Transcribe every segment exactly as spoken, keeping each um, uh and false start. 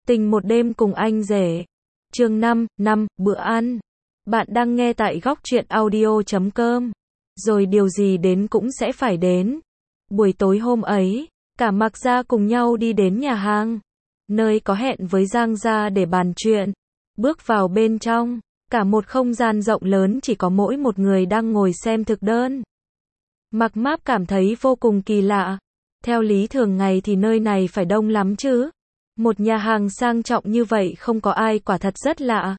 Tình một đêm cùng anh rể. Chương năm, năm, bữa ăn. Bạn đang nghe tại góc truyện audio chấm com. Rồi điều gì đến cũng sẽ phải đến. Buổi tối hôm ấy, cả Mạc Gia cùng nhau đi đến nhà hàng, nơi có hẹn với Giang Gia để bàn chuyện. Bước vào bên trong, cả một không gian rộng lớn chỉ có mỗi một người đang ngồi xem thực đơn. Mạc Máp cảm thấy vô cùng kỳ lạ. Theo lý thường ngày thì nơi này phải đông lắm chứ. Một nhà hàng sang trọng như vậy không có ai, quả thật rất lạ.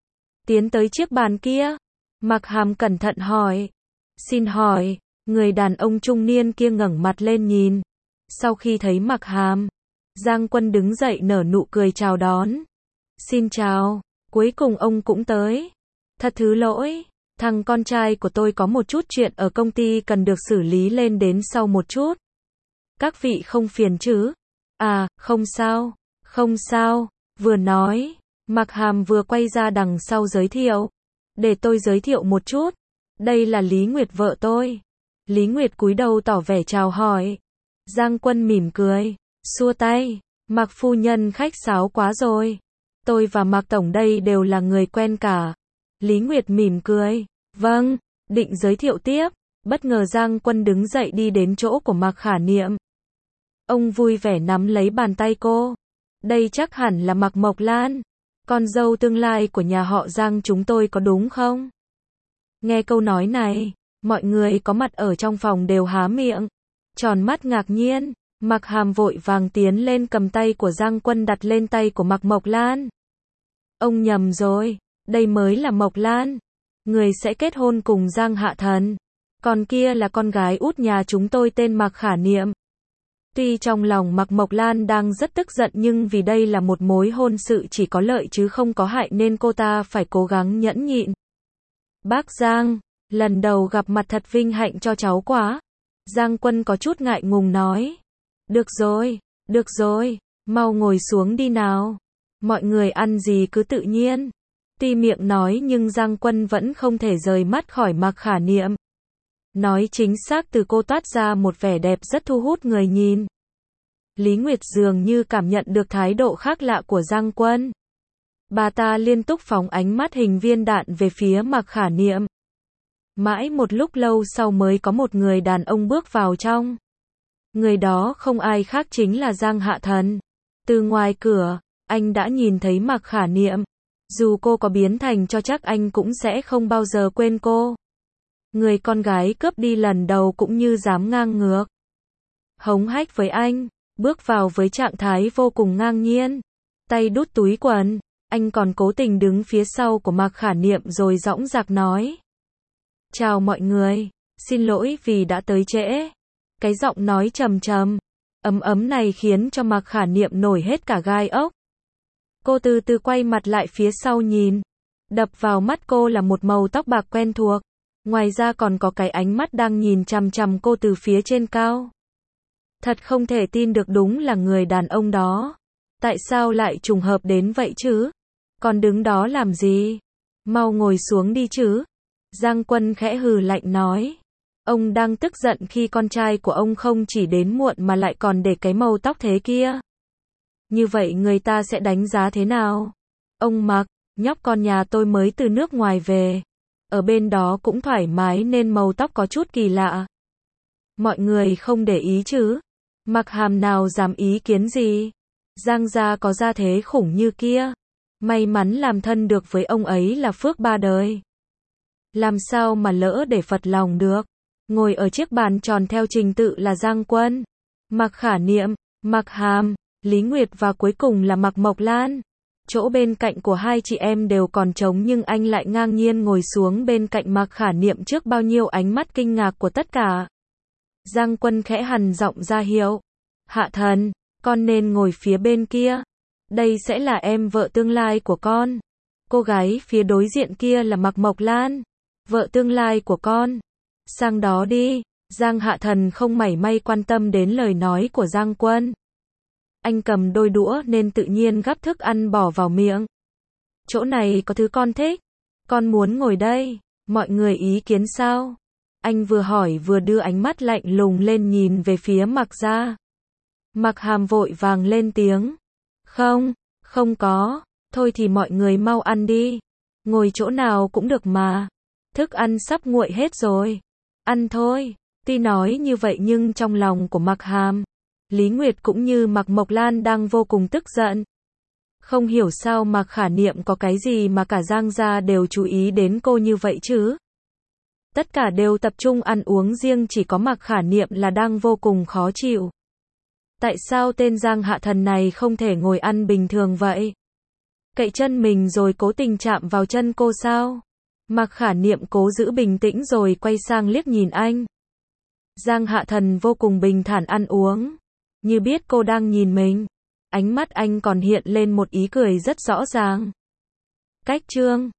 Tiến tới chiếc bàn kia, Mạc Hàm cẩn thận hỏi. Xin hỏi, người đàn ông trung niên kia ngẩng mặt lên nhìn. Sau khi thấy Mạc Hàm, Giang Quân đứng dậy nở nụ cười chào đón. Xin chào, cuối cùng ông cũng tới. Thật thứ lỗi, thằng con trai của tôi có một chút chuyện ở công ty cần được xử lý, lên đến sau một chút. Các vị không phiền chứ? À, không sao, không sao. Vừa nói, Mạc Hàm vừa quay ra đằng sau giới thiệu. Để tôi giới thiệu một chút. Đây là Lý Nguyệt, vợ tôi. Lý Nguyệt cúi đầu tỏ vẻ chào hỏi. Giang Quân mỉm cười, xua tay. Mạc phu nhân khách sáo quá rồi. Tôi và Mạc Tổng đây đều là người quen cả. Lý Nguyệt mỉm cười. Vâng, định giới thiệu tiếp. Bất ngờ Giang Quân đứng dậy đi đến chỗ của Mạc Khả Niệm. Ông vui vẻ nắm lấy bàn tay cô. Đây chắc hẳn là Mạc Mộc Lan, con dâu tương lai của nhà họ Giang chúng tôi, có đúng không? Nghe câu nói này, mọi người có mặt ở trong phòng đều há miệng, tròn mắt ngạc nhiên. Mạc Hàm vội vàng tiến lên cầm tay của Giang Quân đặt lên tay của Mạc Mộc Lan. Ông nhầm rồi, đây mới là Mộc Lan, người sẽ kết hôn cùng Giang Hạ Thần. Còn kia là con gái út nhà chúng tôi tên Mạc Khả Niệm. Tuy trong lòng Mạc Mộc Lan đang rất tức giận, nhưng vì đây là một mối hôn sự chỉ có lợi chứ không có hại nên cô ta phải cố gắng nhẫn nhịn. Bác Giang, lần đầu gặp mặt thật vinh hạnh cho cháu quá. Giang Quân có chút ngại ngùng nói. Được rồi, được rồi, mau ngồi xuống đi nào. Mọi người ăn gì cứ tự nhiên. Tuy miệng nói nhưng Giang Quân vẫn không thể rời mắt khỏi Mạc Khả Niệm. Nói chính xác, từ cô toát ra một vẻ đẹp rất thu hút người nhìn. Lý Nguyệt dường như cảm nhận được thái độ khác lạ của Giang Quân. Bà ta liên tục phóng ánh mắt hình viên đạn về phía Mạc Khả Niệm. Mãi một lúc lâu sau mới có một người đàn ông bước vào trong. Người đó không ai khác chính là Giang Hạ Thần. Từ ngoài cửa, anh đã nhìn thấy Mạc Khả Niệm. Dù cô có biến thành cho chắc anh cũng sẽ không bao giờ quên cô. Người con gái cướp đi lần đầu cũng như dám ngang ngược hống hách với anh, bước vào với trạng thái vô cùng ngang nhiên, tay đút túi quần. Anh còn cố tình đứng phía sau của Mạc Khả Niệm rồi dõng dạc nói. Chào mọi người, xin lỗi vì đã tới trễ. Cái giọng nói trầm trầm, ấm ấm này khiến cho Mạc Khả Niệm nổi hết cả gai ốc. Cô từ từ quay mặt lại phía sau nhìn. Đập vào mắt cô là một màu tóc bạc quen thuộc. Ngoài ra còn có cái ánh mắt đang nhìn chằm chằm cô từ phía trên cao. Thật không thể tin được, đúng là người đàn ông đó. Tại sao lại trùng hợp đến vậy chứ? Còn đứng đó làm gì? Mau ngồi xuống đi chứ. Giang Quân khẽ hừ lạnh nói. Ông đang tức giận khi con trai của ông không chỉ đến muộn mà lại còn để cái màu tóc thế kia. Như vậy người ta sẽ đánh giá thế nào? Ông Mạc, nhóc con nhà tôi mới từ nước ngoài về. Ở bên đó cũng thoải mái nên màu tóc có chút kỳ lạ. Mọi người không để ý chứ? Mạc Hàm nào dám ý kiến gì? Giang gia có gia thế khủng như kia. May mắn làm thân được với ông ấy là phước ba đời. Làm sao mà lỡ để phật lòng được? Ngồi ở chiếc bàn tròn theo trình tự là Giang Quân, Mạc Khả Niệm, Mạc Hàm, Lý Nguyệt và cuối cùng là Mạc Mộc Lan. Chỗ bên cạnh của hai chị em đều còn trống nhưng anh lại ngang nhiên ngồi xuống bên cạnh Mạc Khả Niệm trước bao nhiêu ánh mắt kinh ngạc của tất cả. Giang Quân khẽ hằn giọng ra hiệu. Hạ Thần, con nên ngồi phía bên kia. Đây sẽ là em vợ tương lai của con. Cô gái phía đối diện kia là Mạc Mộc Lan, vợ tương lai của con. Sang đó đi. Giang Hạ Thần không mảy may quan tâm đến lời nói của Giang Quân. Anh cầm đôi đũa nên tự nhiên gắp thức ăn bỏ vào miệng. Chỗ này có thứ con thích. Con muốn ngồi đây. Mọi người ý kiến sao? Anh vừa hỏi vừa đưa ánh mắt lạnh lùng lên nhìn về phía Mạc gia. Mạc Hàm vội vàng lên tiếng. Không, Không có, thôi thì mọi người mau ăn đi. Ngồi chỗ nào cũng được mà. Thức ăn sắp nguội hết rồi. Ăn thôi. Tuy nói như vậy nhưng trong lòng của Mạc Hàm, Lý Nguyệt cũng như Mạc Mộc Lan đang vô cùng tức giận. Không hiểu sao Mạc Khả Niệm có cái gì mà cả Giang gia đều chú ý đến cô như vậy chứ. Tất cả đều tập trung ăn uống, riêng chỉ có Mạc Khả Niệm là đang vô cùng khó chịu. Tại sao tên Giang Hạ Thần này không thể ngồi ăn bình thường vậy? Cậy chân mình rồi cố tình chạm vào chân cô sao? Mạc Khả Niệm cố giữ bình tĩnh rồi quay sang liếc nhìn anh. Giang Hạ Thần vô cùng bình thản ăn uống, như biết cô đang nhìn mình. Ánh mắt anh còn hiện lên một ý cười rất rõ ràng. Cách trương,